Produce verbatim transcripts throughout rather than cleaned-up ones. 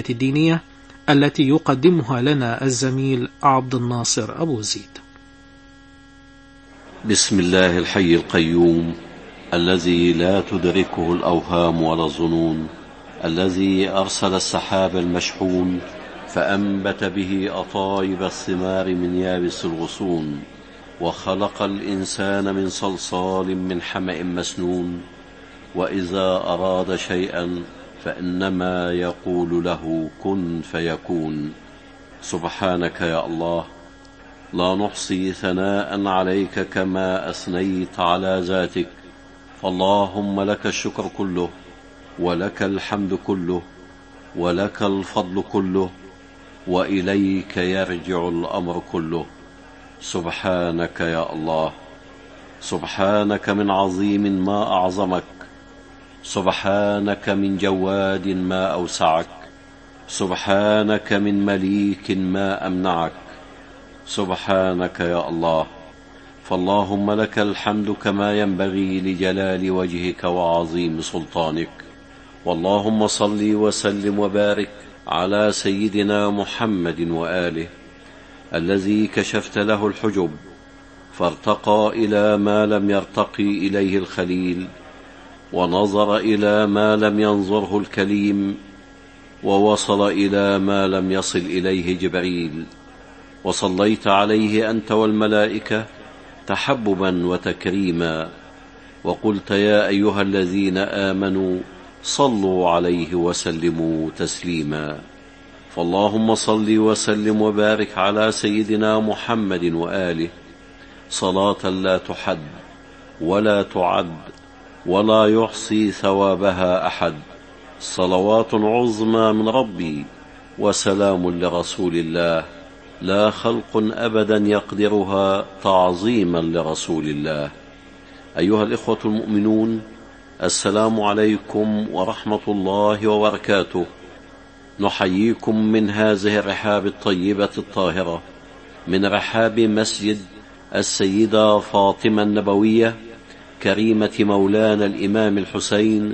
الدينية التي يقدمها لنا الزميل عبد الناصر أبو زيد. بسم الله الحي القيوم الذي لا تدركه الأوهام ولا الظنون، الذي أرسل السحاب المشحون فأنبت به أطايب الثمار من يابس الغصون، وخلق الإنسان من صلصال من حمأ مسنون، وإذا أراد شيئا فإنما يقول له كن فيكون. سبحانك يا الله، لا نحصي ثناء عليك كما أثنيت على ذاتك، فاللهم لك الشكر كله، ولك الحمد كله، ولك الفضل كله، وإليك يرجع الأمر كله. سبحانك يا الله، سبحانك من عظيم ما أعظمك، سبحانك من جواد ما أوسعك، سبحانك من مليك ما أمنعك. سبحانك يا الله، فاللهم لك الحمد كما ينبغي لجلال وجهك وعظيم سلطانك. واللهم صل وسلم وبارك على سيدنا محمد وآله الذي كشفت له الحجب فارتقى إلى ما لم يرتقي إليه الخليل، ونظر إلى ما لم ينظره الكليم، ووصل إلى ما لم يصل إليه جبريل. وصليت عليه أنت والملائكة تحببا وتكريما، وقلت يا أيها الذين آمنوا صلوا عليه وسلموا تسليما. فاللهم صل وسلم وبارك على سيدنا محمد وآله صلاة لا تحد ولا تعد ولا يحصي ثوابها أحد، صلوات عظمى من ربي وسلام لرسول الله، لا خلق أبدا يقدرها تعظيما لرسول الله. أيها الإخوة المؤمنون، السلام عليكم ورحمة الله وبركاته. نحييكم من هذه الرحاب الطيبة الطاهرة، من رحاب مسجد السيدة فاطمة النبوية كريمة مولانا الإمام الحسين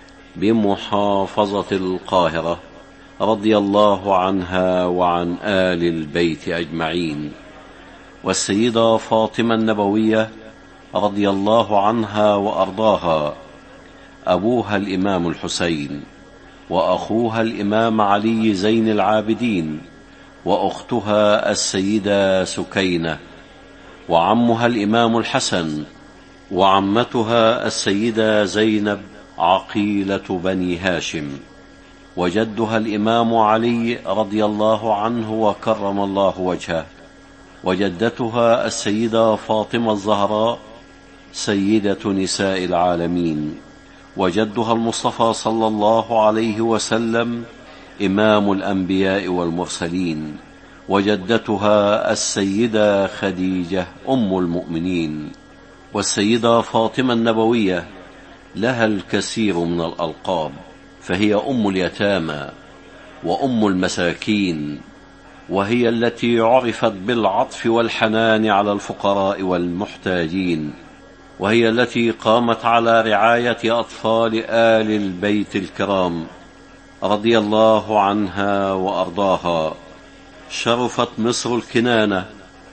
بمحافظة القاهرة، رضي الله عنها وعن آل البيت أجمعين. والسيدة فاطمة النبوية رضي الله عنها وأرضاها أبوها الإمام الحسين، وأخوها الإمام علي زين العابدين، وأختها السيدة سكينة، وعمها الإمام الحسن، وعمتها السيدة زينب عقيلة بني هاشم، وجدها الإمام علي رضي الله عنه وكرم الله وجهه، وجدتها السيدة فاطمة الزهراء سيدة نساء العالمين، وجدها المصطفى صلى الله عليه وسلم إمام الأنبياء والمرسلين، وجدتها السيدة خديجة أم المؤمنين. والسيدة فاطمة النبوية لها الكثير من الألقاب، فهي أم اليتامى وأم المساكين، وهي التي عرفت بالعطف والحنان على الفقراء والمحتاجين، وهي التي قامت على رعاية أطفال آل البيت الكرام رضي الله عنها وأرضاها. شرفت مصر الكنانة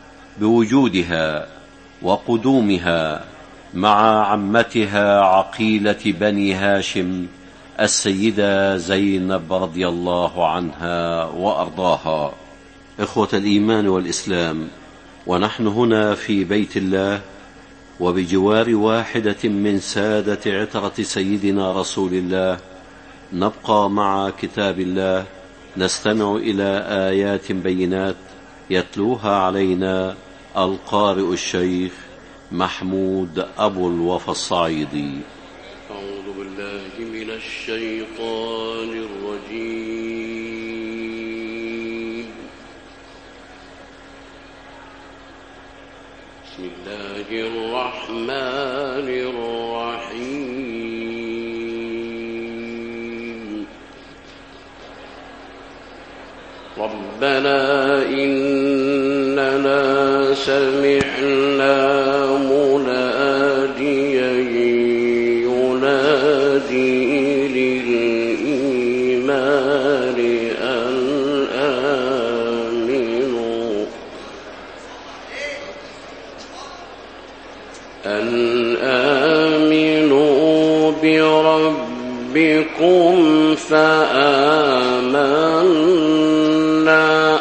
بوجودها وقدومها مع عمتها عقيلة بني هاشم السيدة زينب رضي الله عنها وأرضاها. إخوة الإيمان والإسلام، ونحن هنا في بيت الله وبجوار واحدة من سادة عترة سيدنا رسول الله، نبقى مع كتاب الله، نستمع إلى آيات بينات يتلوها علينا القارئ الشيخ محمود أبو الوفا الصعيدي. أعوذ بالله من الشيطان الرجيم. بسم الله الرحمن الرحيم. ربنا إننا سمعنا مناديا ينادي للإيمان أن بربكم فآمنا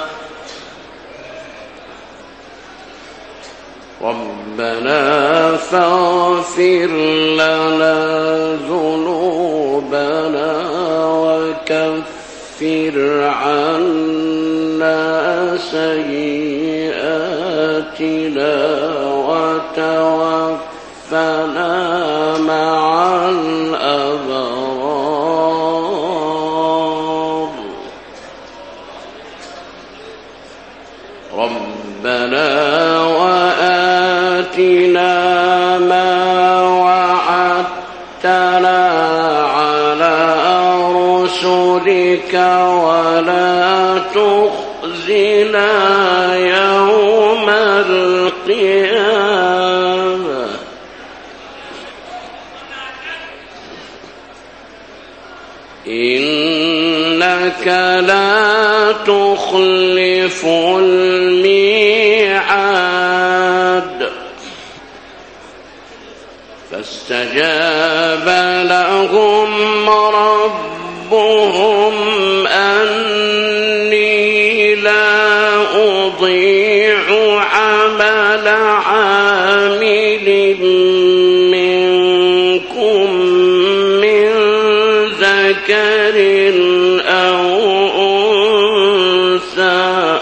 ربنا فاغفر لنا ذنوبنا وكفر عنا سيئاتنا وتوفنا مع الأبرار ربنا وآتنا ما وعدتنا على رسلك ولا تخزنا يوم القيامة إنك لا تخلف الميعاد فاستجاب لهم ربهم أني لا أضيع عمل عامل منكم من ذكر أو أنثى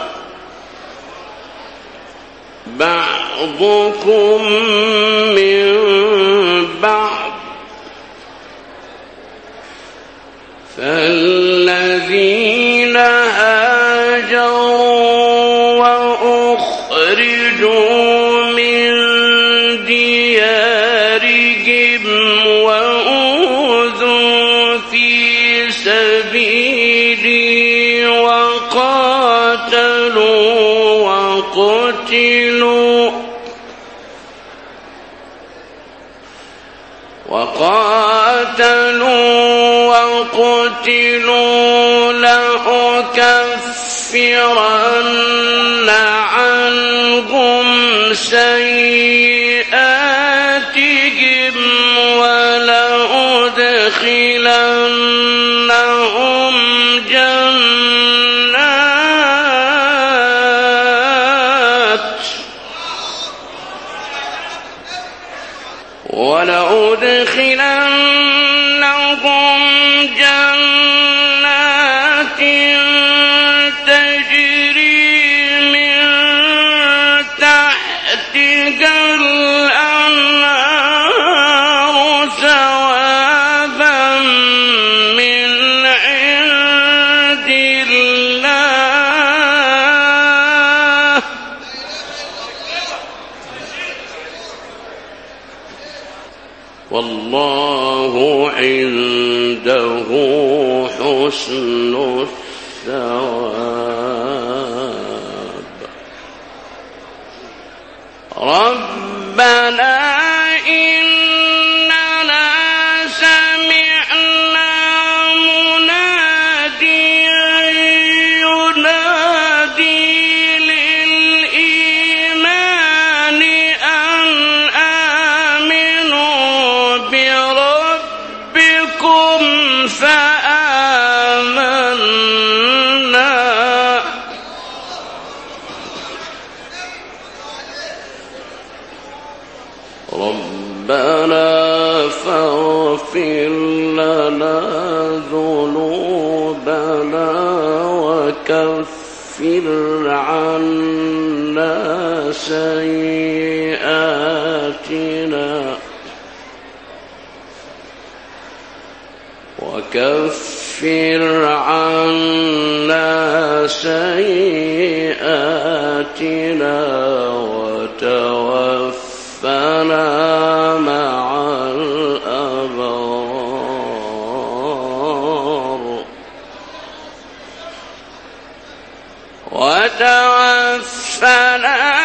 بعضكم من بعض فالذين هاجروا وأخرجوا من ديارهم وأوذوا في سبيلي وقاتلوا وقتلوا وقاتلوا وقتلوا لأكفرن عنهم سيئاتهم ولأدخلنهم جنات ولأدخلنهم جنات تجري من تحتها الأنهار ثوابا من عند الله والله عنده حسن الثواب ربنا إننا سمعنا مناديا ينادي للإيمان أن آمنوا بربكم فآمنا ربنا فاغفر لنا ذنوبنا وكفر عنا سيئاتنا وكفر عنا سيئاتنا وتوفنا مع الأبرار وتوفنا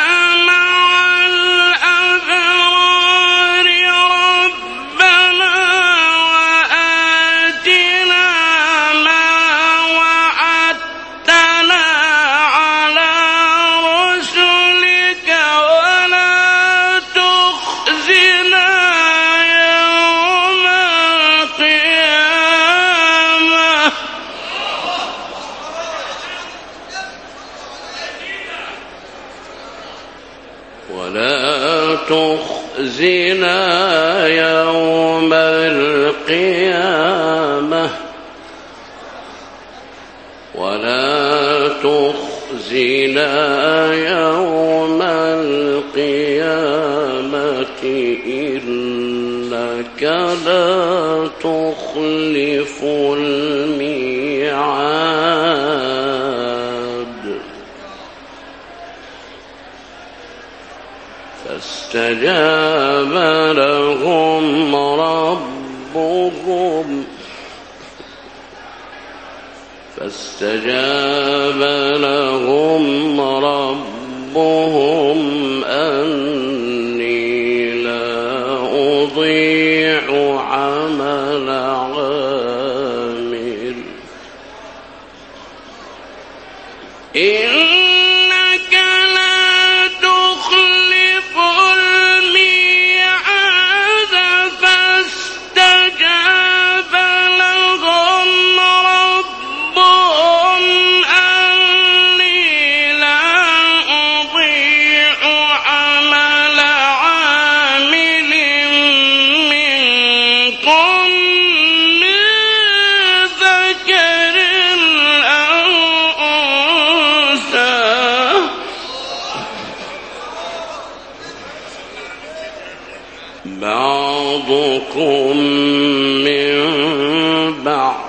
ولا تخزنا يوم القيامة ولا تخزنا يوم القيامة إنك لا تخلف الميعاد. فاستجاب لهم ربهم فاستجاب لهم ربهم أني لا أضيع عمل عامل إنك لا تخلف الميعاد. فاستجاب لهم ربهم أني لا أضيع عمل عامل منكم من ذكر أو أنثى بعضكم من بعض.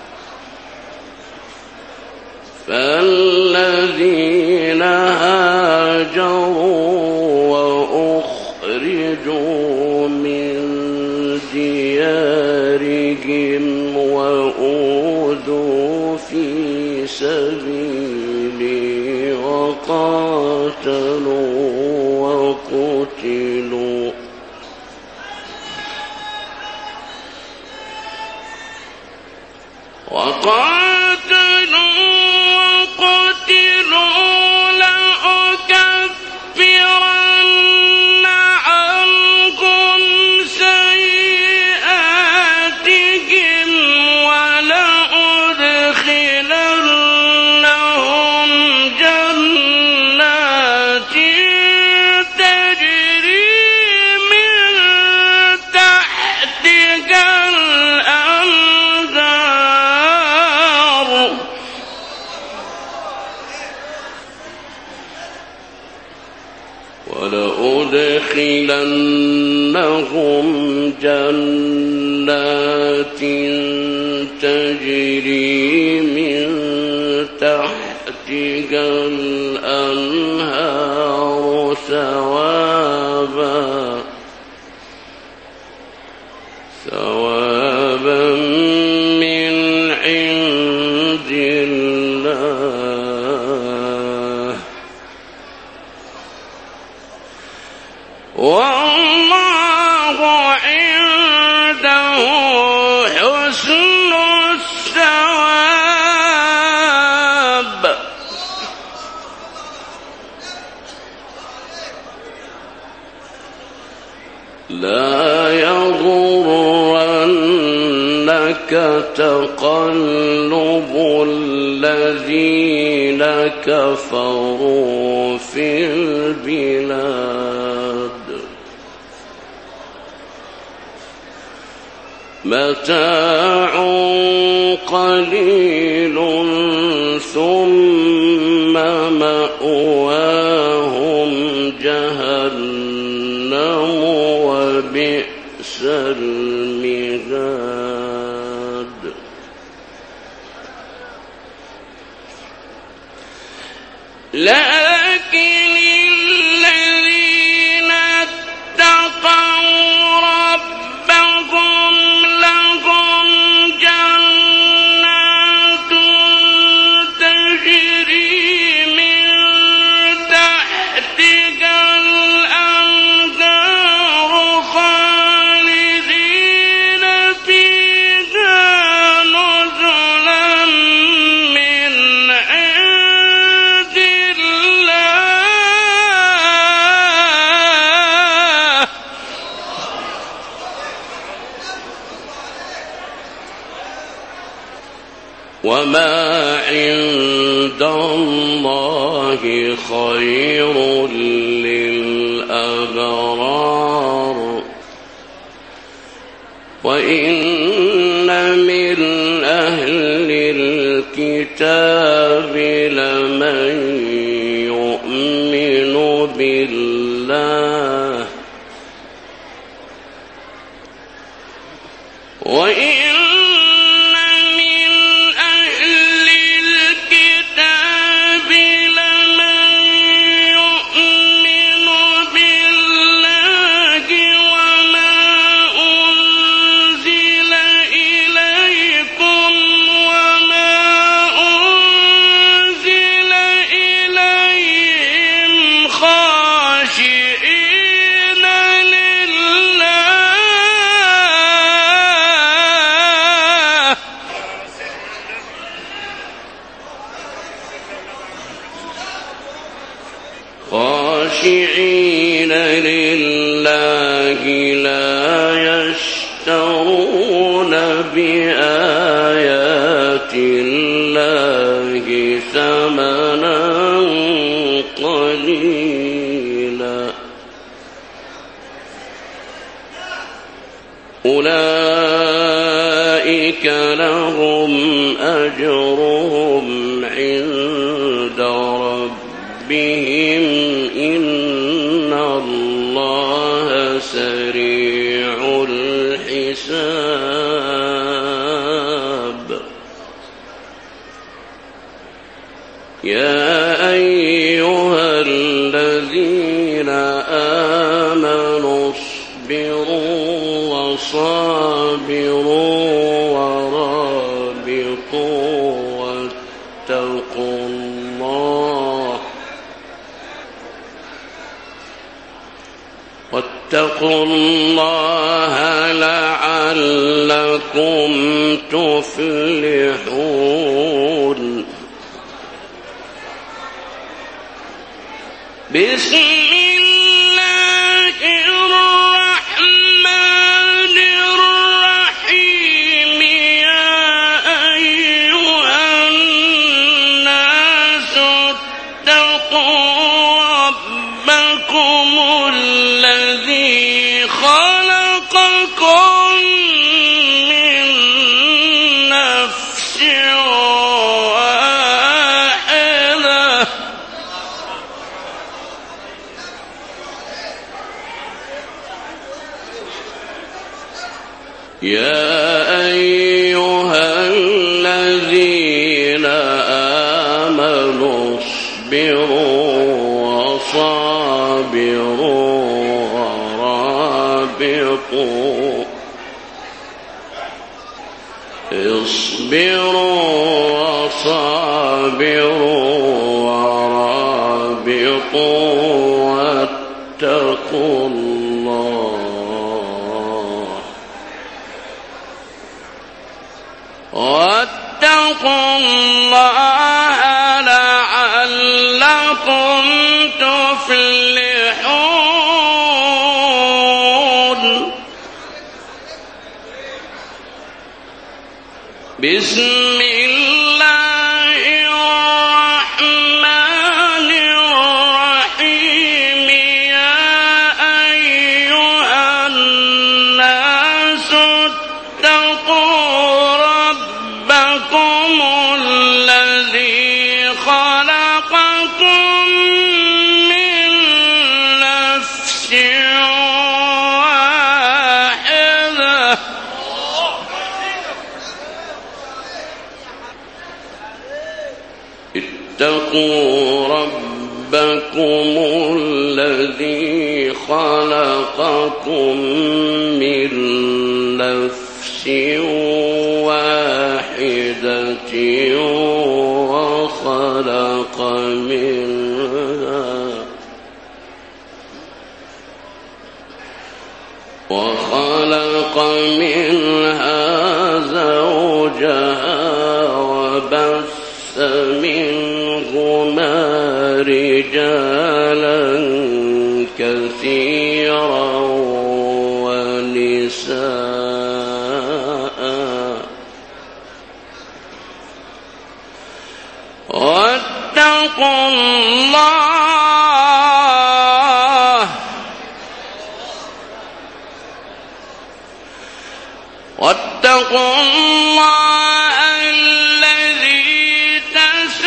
فالذين هاجروا وأخرجوا من ديارهم وأوذوا في سبيلي وقاتلوا وقتلوا وقاتلوا وقتلوا لأكفرن عنكم سيئاتهم ولأدخلنهم جنات تجري من تحتها الأنهار ولأدخلنهم جنات تجري من تحتها الأنهار ثوابا ثوابا من عند الله والله عنده حسن الثواب. لا يغرنك تقلب الذين كفروا في البلاد متاع قليل ثم مأواهم جهنم وبئس المهاد. لكن الذين اتقوا ربهم لهم جنات تجري من تحتها الأنهار خالدين فيها نزلا من عند الله وما عند الله خير للأبرار. الكتاب لمن يؤمن بالله وإن خاشعين لله لا يشترون بآيات الله ثمنا قليلا أولئك لهم أجرهم عند ربهم إن الله سريع الحساب يا أيها الذين آمنوا اصبروا وصابروا ورابطوا واتقوا الله واتقوا الله لعلكم تفلحون بسم الله الرحمن الرحيم يا أيها الناس اتقوا ربكم الذي خلقكم من نفس واحدة يا أيها الذين آمنوا اصبروا وصابروا ورابطوا اصبروا وصابروا ورابطوا واتقوا الله واتقوا الله لعلكم تفلحون بسم الله الرحمن الرحيم يا أيها الناس اتقوا ربكم الذي خلقكم من نفس واحدة اتقوا ربكم الذي خلقكم من نفس واحدة وخلق منها وخلق منها زوجها وبث منهما رجالا كثيرا ونساء واتقوا الله واتقوا الله الذي تسألون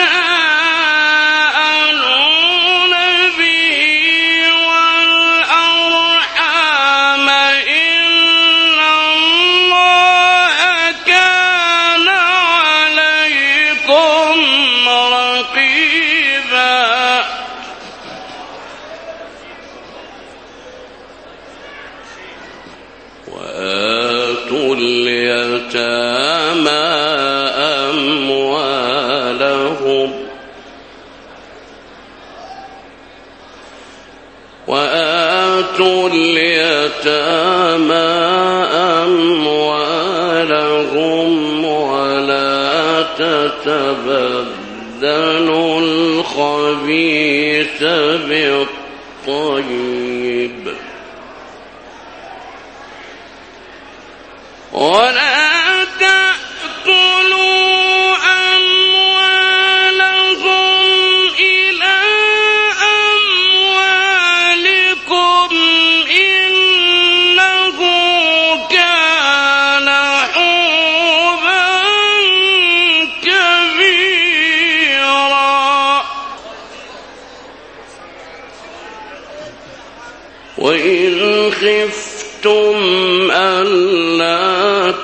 وآتوا اليتامى أموالهم ولا تتبدلوا الخبيث بالطيب ولا تأكلوا أموالهم إلى أموالكم إنه كان حوبا كبيرا وإن خفتم ألا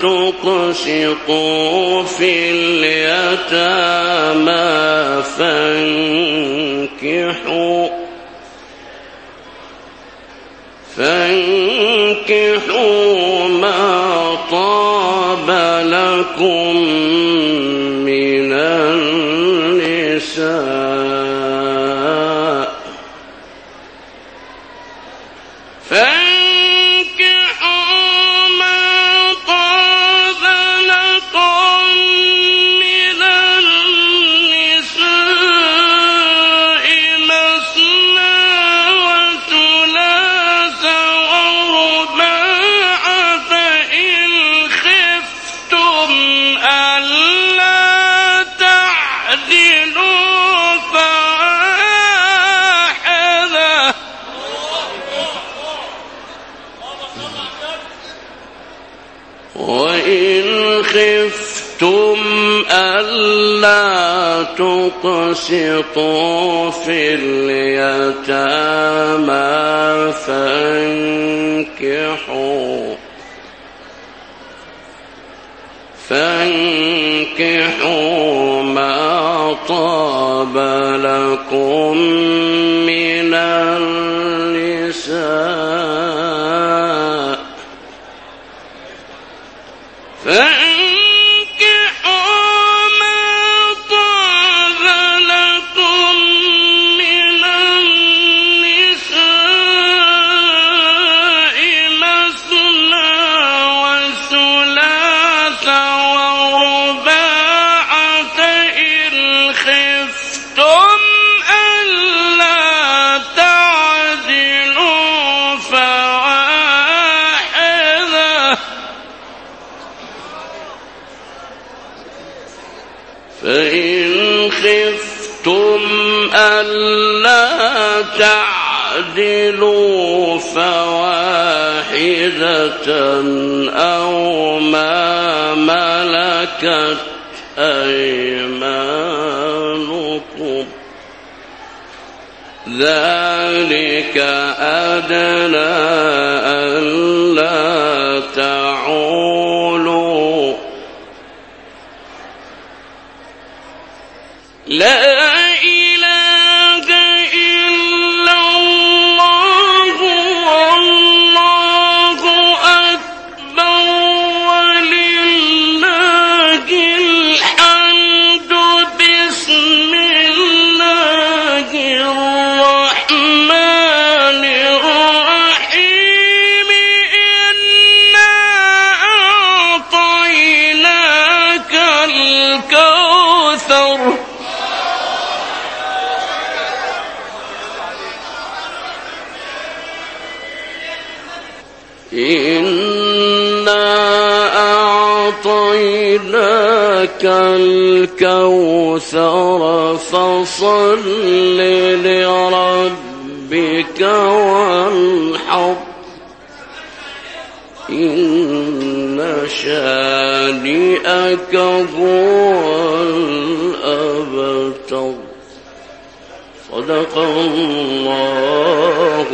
تقسطوا في اليتامى فانكحوا فانكحوا ما طاب لكم من النساء وإن خفتم ألا تقسطوا في اليتامى فانكحوا فانكحوا ما طاب لكم من النساء فانكحوا ما طاب لكم من النساء مثنى وثلاث ورباع فإن خفتم ألا تعدلوا فواحدة فإن خفتم ألا تعدلوا فواحدة أو ما ملكت أيمانكم ذلك أدنى ألا تعولوا لا إله إلا الله والله أكبر ولله الحمد بسم الله الرحمن الرحيم إنا أعطيناك الكوثر إنا أعطيناك الكوثر فصل لربك وانحر إن شانئك هو الأبتر صدق الله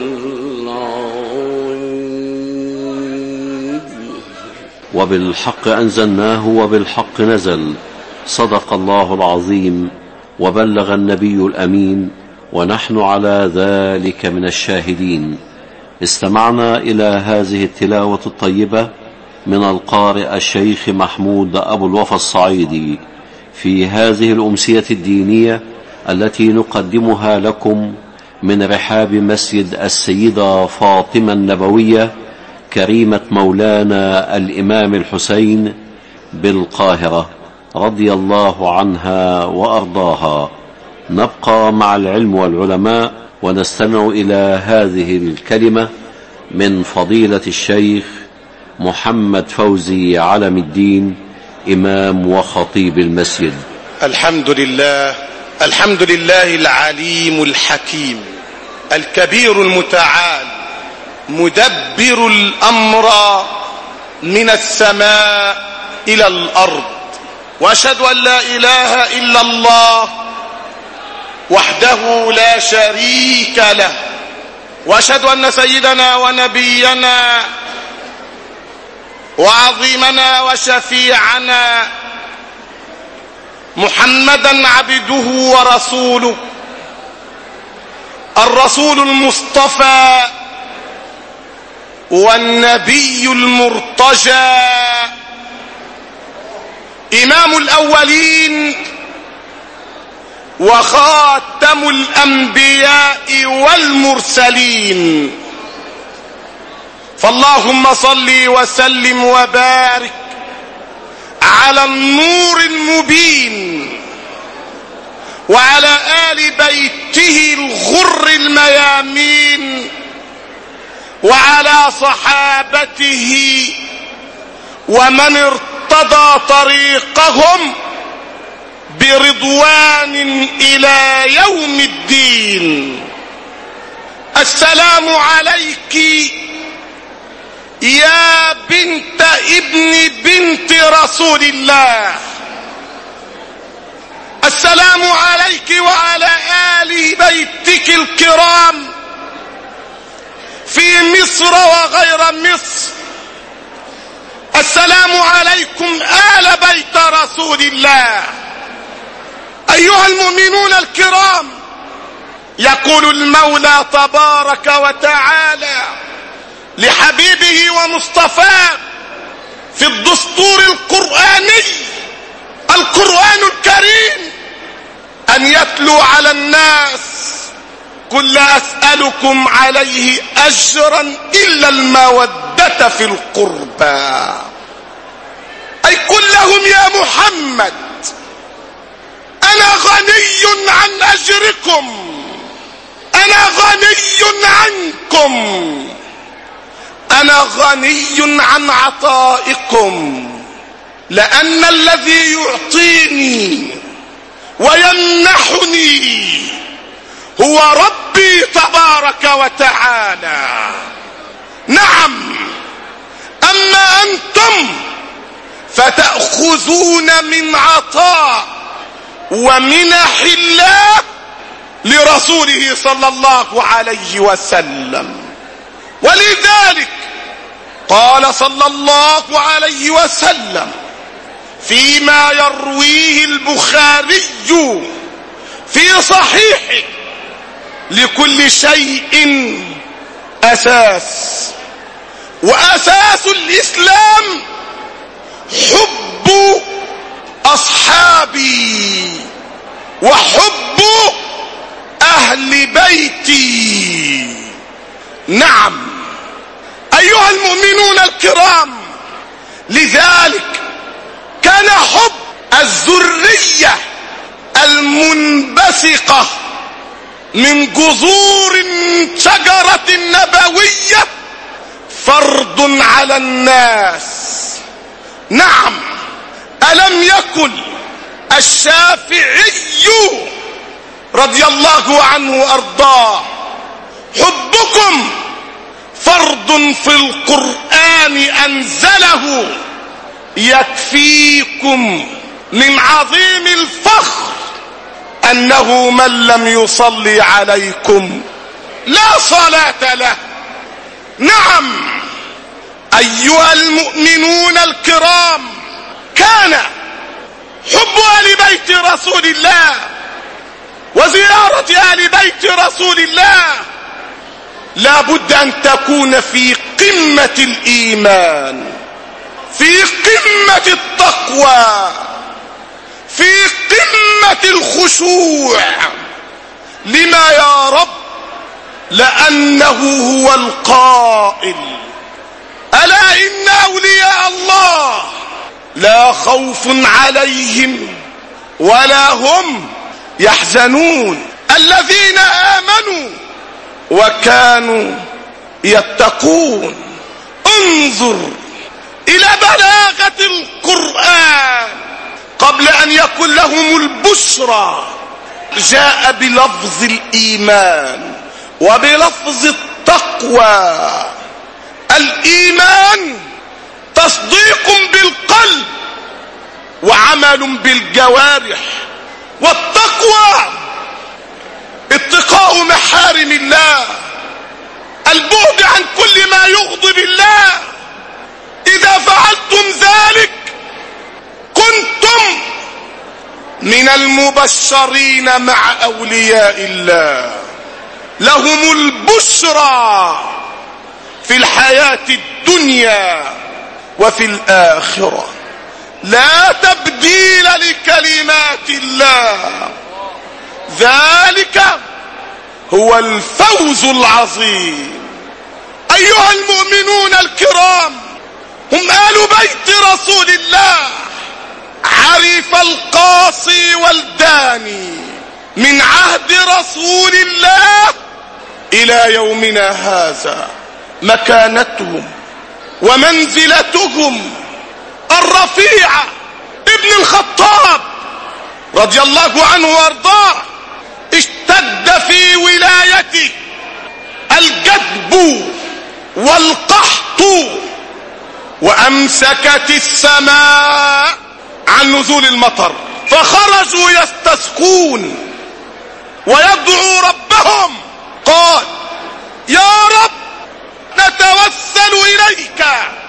وبالحق أنزلناه وبالحق نزل صدق الله العظيم وبلغ النبي الأمين ونحن على ذلك من الشاهدين. استمعنا إلى هذه التلاوة الطيبة من القارئ الشيخ محمود أبو الوفا الصعيدي في هذه الأمسية الدينية التي نقدمها لكم من رحاب مسجد السيدة فاطمة النبوية كريمة مولانا الإمام الحسين بالقاهرة رضي الله عنها وأرضاها. نبقى مع العلم والعلماء ونستمع إلى هذه الكلمة من فضيلة الشيخ محمد فوزي علم الدين إمام وخطيب المسجد. الحمد لله الحمد لله العليم الحكيم الكبير المتعال مدبر الأمر من السماء إلى الأرض، وأشهد أن لا إله إلا الله وحده لا شريك له، وأشهد أن سيدنا ونبينا وعظيمنا وشفيعنا محمدا عبده ورسوله، الرسول المصطفى والنبي المرتجى، إمام الأولين وخاتم الأنبياء والمرسلين. فاللهم صل وسلم وبارك على النور المبين وعلى آل بيته الغر الميامين وعلى صحابته ومن ارتضى طريقهم برضوان إلى يوم الدين. السلام عليك يا بنت ابن بنت رسول الله، السلام عليك وعلى آل بيتك الكرام في مصر وغير مصر. السلام عليكم آل بيت رسول الله. أيها المؤمنون الكرام، يقول المولى تبارك وتعالى لحبيبه ومصطفاه في الدستور القرآني القرآن الكريم أن يتلو على الناس: قل لا أسألكم عليه أجرا إلا المودة في القربى. أي قل لهم يا محمد: أنا غني عن أجركم، أنا غني عنكم، أنا غني عن عطائكم، لأن الذي يعطيني ويمنحني هو ربي تبارك وتعالى. نعم، أما أنتم فتأخذون من عطاء ومنح الله لرسوله صلى الله عليه وسلم. ولذلك قال صلى الله عليه وسلم فيما يرويه البخاري في صحيحه: لكل شيء أساس، وأساس الإسلام حب أصحابي وحب أهل بيتي. نعم أيها المؤمنون الكرام، لذلك كان حب الذرية المنبثقة من جذور شجرة نبوية فرض على الناس. نعم، ألم يكن الشافعي رضي الله عنه وأرضاه: حبكم فرض في القرآن أنزله يكفيكم من عظيم الفخر أنه من لم يصلي عليكم لا صلاة له. نعم أيها المؤمنون الكرام، كان حب آل بيت رسول الله وزيارة آل بيت رسول الله لا بد أن تكون في قمة الإيمان، في قمة التقوى، في قمة الخشوع. لما يا رب؟ لأنه هو القائل: ألا إن أولياء الله لا خوف عليهم ولا هم يحزنون الذين آمنوا وكانوا يتقون. انظر إلى بلاغة القرآن، قبل أن يكن لهم البشرى جاء بلفظ الإيمان وبلفظ التقوى. الإيمان تصديق بالقلب وعمل بالجوارح، والتقوى اتقاء محارم الله، البعد عن كل ما يغضب الله. إذا فعلتم ذلك كنتم من المبشرين مع أولياء الله، لهم البشرى في الحياة الدنيا وفي الآخرة. لا تبديل لكلمات الله، ذلك هو الفوز العظيم. أيها المؤمنون الكرام، هم آل بيت رسول الله، عرف القاصي والداني من عهد رسول الله إلى يومنا هذا مكانتهم ومنزلتهم الرفيعة. ابن الخطاب رضي الله عنه وارضاه اشتد في ولايته الجدب والقحط، وأمسكت السماء عن نزول المطر، فخرجوا يستسقون ويدعوا ربهم. قال: يا رب، نتوسل إليك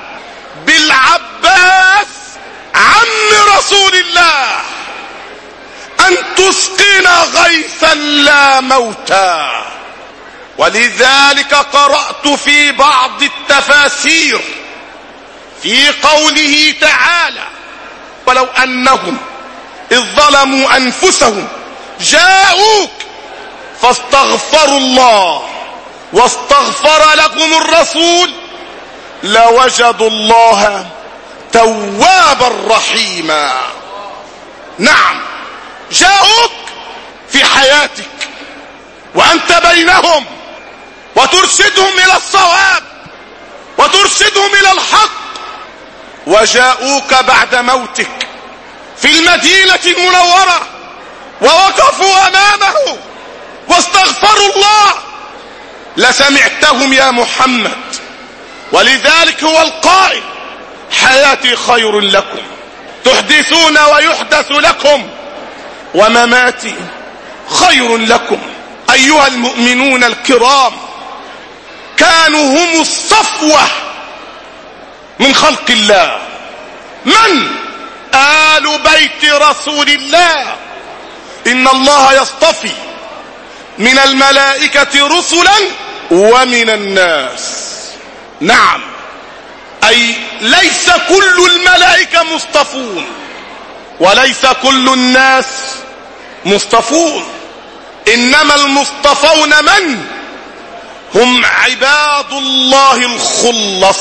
بالعباس عم رسول الله أن تسقنا غيثا لا موتا. ولذلك قرأت في بعض التفاسير في قوله تعالى: ولو أنهم إذ ظلموا أنفسهم جاءوك فاستغفروا الله واستغفر لكم الرسول لوجدوا الله توابا رحيما. نعم، جاءوك في حياتك وأنت بينهم وترشدهم إلى الصواب وترشدهم إلى الحق، وجاءوك بعد موتك في المدينة المنورة ووقفوا أمامه واستغفروا الله، لسمعتهم يا محمد. ولذلك هو القائل: حياتي خير لكم، تحدثون ويحدث لكم، ومماتي خير لكم. أيها المؤمنون الكرام، كانوا هم الصفوة من خلق الله. من؟ آل بيت رسول الله. إن الله يصطفي من الملائكة رسلا ومن الناس. نعم، أي ليس كل الملائكة مصطفون وليس كل الناس مصطفون، إنما المصطفون من؟ هم عباد الله الخلص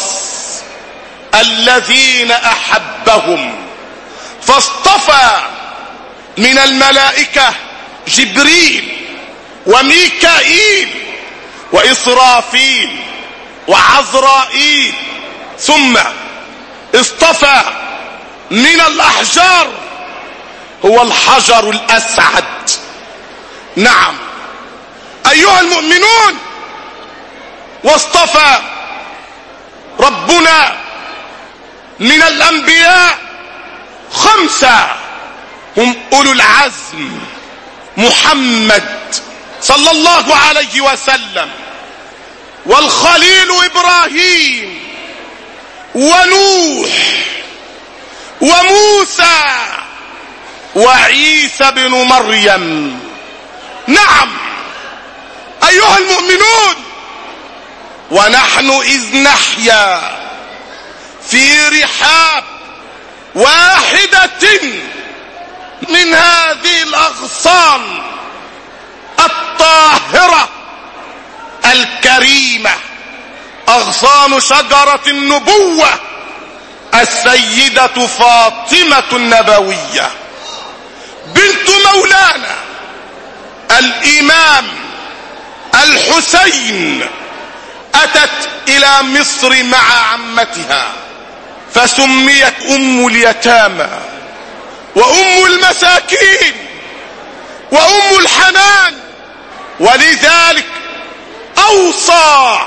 الذين أحبهم، فاصطفى من الملائكة جبريل وميكائيل وإسرافيل وعزرائيل، ثم اصطفى من الأحجار هو الحجر الأسعد. نعم أيها المؤمنون، واصطفى ربنا من الأنبياء خمسة هم أولو العزم: محمد صلى الله عليه وسلم، والخليل إبراهيم، ونوح، وموسى، وعيسى بن مريم. نعم أيها المؤمنون، ونحن إذ نحيا في رحاب واحدة من هذه الأغصان الطاهرة أغصان شجرة النبوة السيدة فاطمة النبوية بنت مولانا الإمام الحسين أتت إلى مصر مع عمتها فسميت أم اليتامى وأم المساكين وأم الحنان، ولذلك أوصى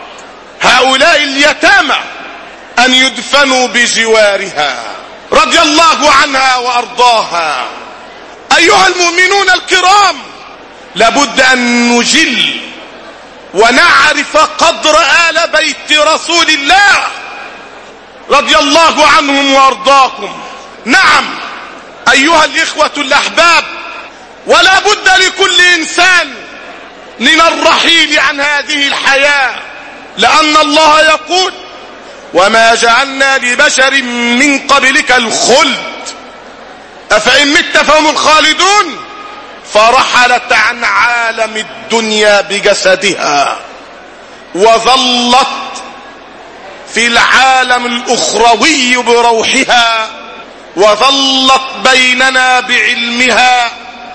هؤلاء اليتامى أن يدفنوا بجوارها رضي الله عنها وأرضاها. أيها المؤمنون الكرام، لابد أن نجل ونعرف قدر آل بيت رسول الله رضي الله عنهم وأرضاهم. نعم أيها الإخوة الأحباب، ولا بد لكل إنسان من الرحيل عن هذه الحياة، لأن الله يقول: وما جعلنا لبشر من قبلك الخلد أفإن مت فهم الخالدون. فرحلت عن عالم الدنيا بجسدها وظلت في العالم الأخروي بروحها، وظلت بيننا بعلمها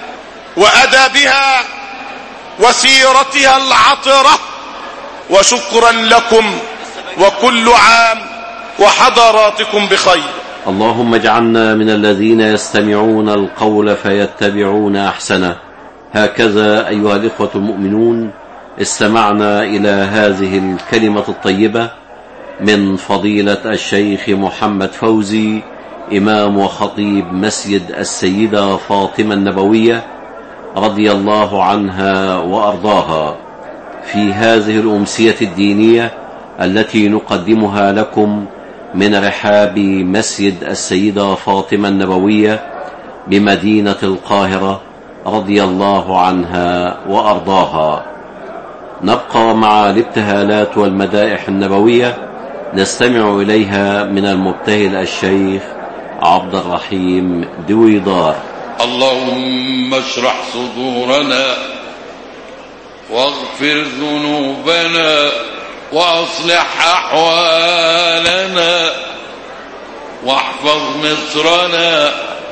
وأدبها وسيرتها العطرة. وشكرا لكم، وكل عام وحضراتكم بخير. اللهم اجعلنا من الذين يستمعون القول فيتبعون أحسنه. هكذا أيها الإخوة المؤمنون استمعنا إلى هذه الكلمة الطيبة من فضيلة الشيخ محمد فوزي، إمام وخطيب مسجد السيدة فاطمة النبوية رضي الله عنها وأرضاها، في هذه الأمسية الدينية التي نقدمها لكم من رحاب مسجد السيدة فاطمة النبوية بمدينة القاهرة رضي الله عنها وأرضاها. نبقى مع الابتهالات والمدائح النبوية نستمع إليها من المبتهل الشيخ عبد الرحيم دويدار. اللهم اشرح صدورنا واغفر ذنوبنا وأصلح أحوالنا واحفظ مصرنا،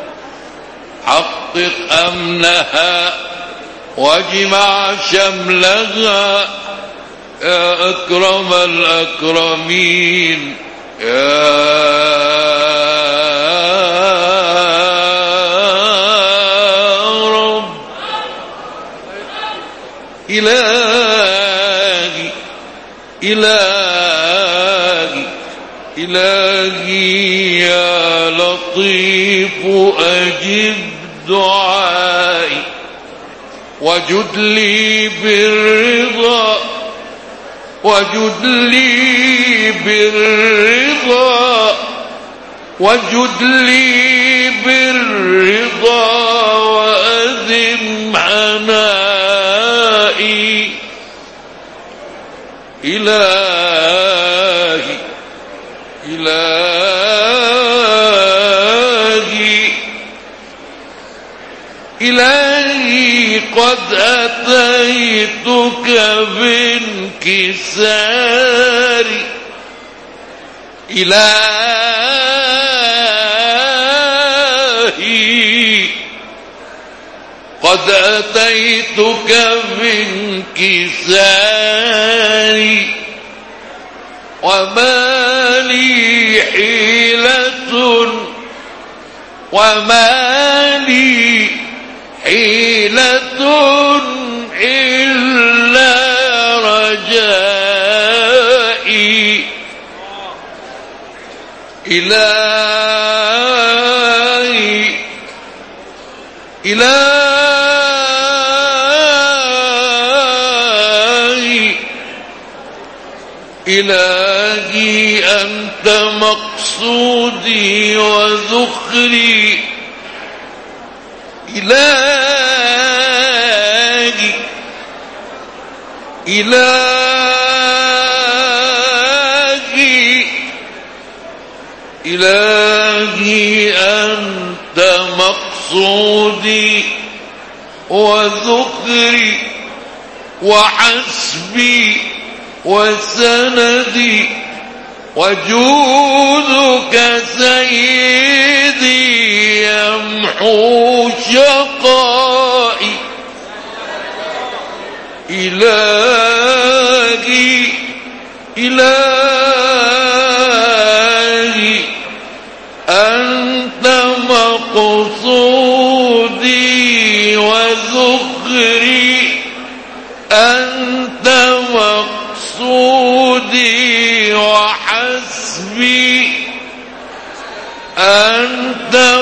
حقق أمنها واجمع شملها يا أكرم الأكرمين يا رب. إلهي إلهي إلهي يا لطيف أجب دعائي وجد لي بالرضا وجد لي بالرضا وجد لي بالرضا وأذم عنائي. إلهي إلهي إلهي قد أتيتك بانكساري. إلهي قد أتيتك بانكساري وما لي حيلة وما لي حيلة إلا رجائي. إلهي إلهي إلهي أنت مقصودي وذخري. إلهي إلهي إلهي أنت مقصودي وذخري وحسبي وسندي وجودك سيدي يمحو شقائي إلهي إلهي أنت مقصودي وذخري أنت مقصودي وحسبي أنت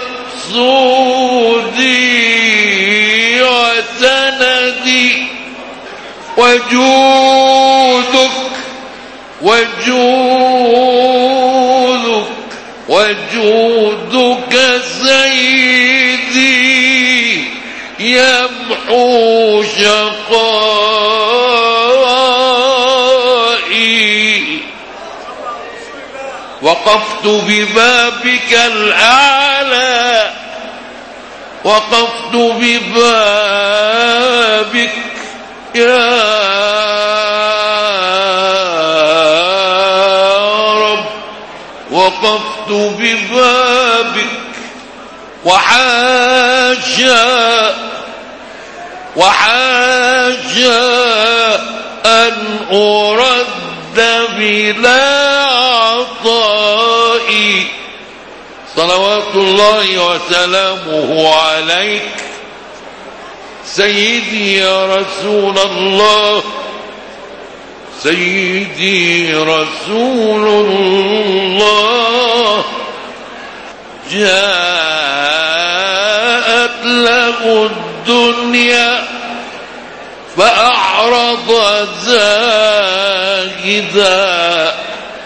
مقصودي وسندي وجودك وجودك وجودك سيدي يمحو شقائي. وقفت ببابك الأعلى وقفت ببابك يا رب وقفت ببابك وحاشا وحاشا أن أرد بلا عطائي. صلوات الله وسلامه عليك سيدي يا رسول الله سيدي رسول الله. جاءت له الدنيا فأعرض زاهدا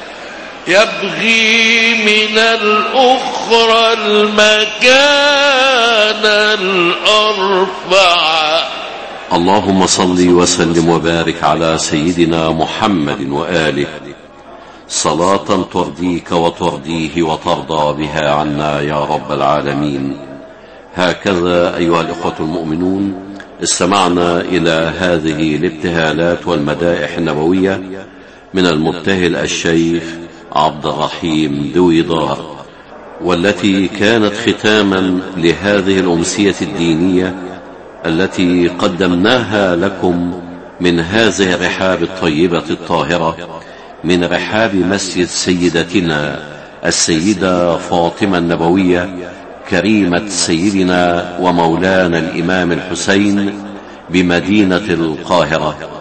يبغي من الأخرى المكان الأرفع. اللهم صل وسلم وبارك على سيدنا محمد وآله صلاة ترضيك وترضيه وترضى بها عنا يا رب العالمين. هكذا أيها الإخوة المؤمنون استمعنا إلى هذه الابتهالات والمدائح النبوية من المبتهل الشيخ عبد الرحيم دويدار، والتي كانت ختاما لهذه الأمسية الدينية التي قدمناها لكم من هذه الرحاب الطيبة الطاهرة، من رحاب مسجد سيدتنا السيدة فاطمة النبوية كريمة سيدنا ومولانا الإمام الحسين بمدينة القاهرة.